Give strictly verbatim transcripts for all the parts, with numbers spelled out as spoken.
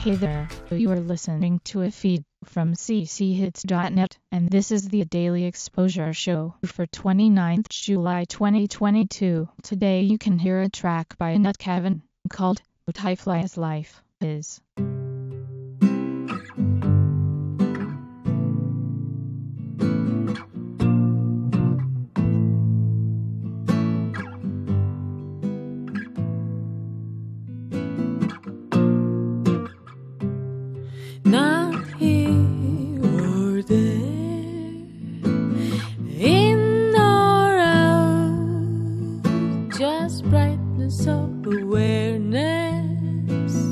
Hey there, you are listening to a feed from c c hits dot net, and this is the Daily Exposure Show for twenty-ninth July twenty twenty-two. Today you can hear a track by Nut Kevin called Butterfly as Life Is. Not here or there, in or out, just brightness of awareness.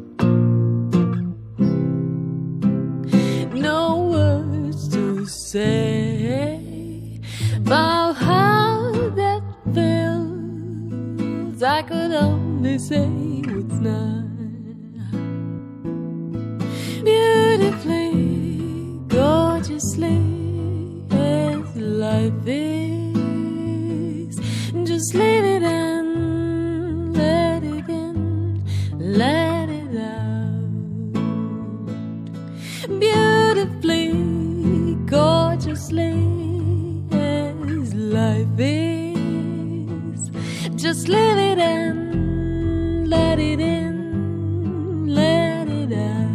No words to say about how that feels. I could only say what's not. Beautifully, gorgeously, as life is. Just live it and let it in, let it out. Beautifully, gorgeously, as life is. Just live it and let it in, let it out.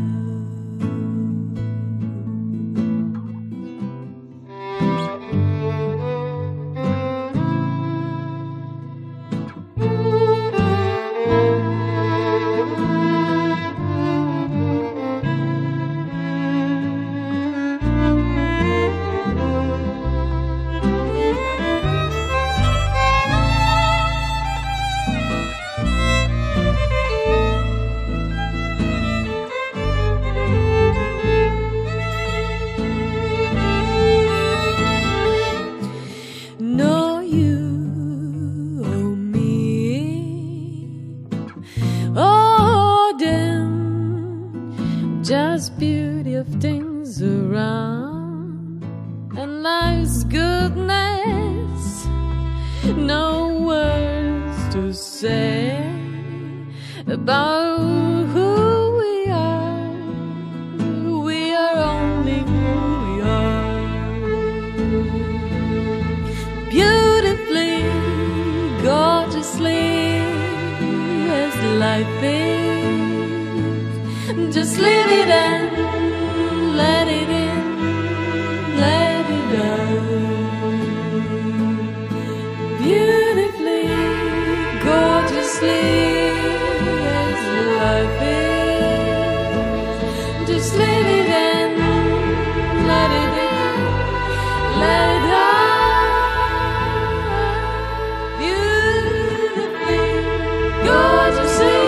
Just beauty of things around and life's goodness. No words to say about who we are. We are only who we are. Beautifully, gorgeously, as life is. Just live it and let it in, let it out. Beautifully, gorgeously, as life is. Just live it and let it in, let it out. Beautifully, gorgeously.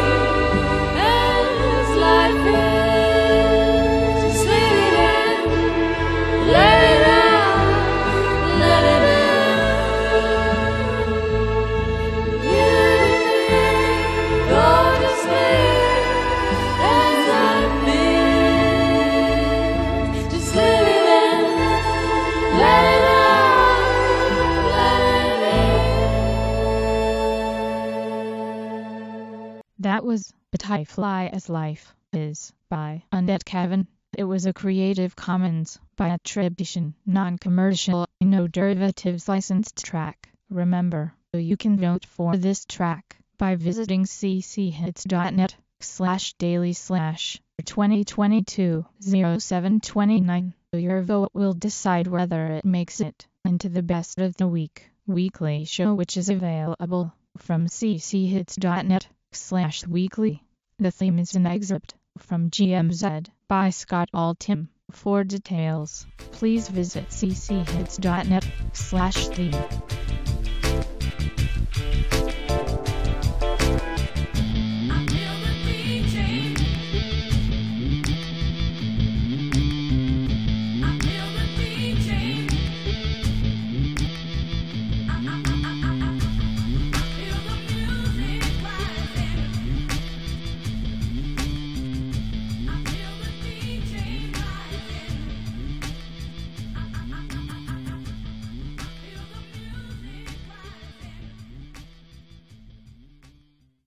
That was Butterfly as Life Is by Nut Kevin. It was a Creative Commons by attribution, non-commercial, no derivatives licensed track. Remember, you can vote for this track by visiting c c hits dot net slash daily slash twenty twenty-two oh seven twenty-nine. Your vote will decide whether it makes it into the Best of the Week weekly show, which is available from c c hits dot net slash weekly. The theme is an excerpt from G M Z by Scott Altham. For details, please visit c c hits dot net slash theme.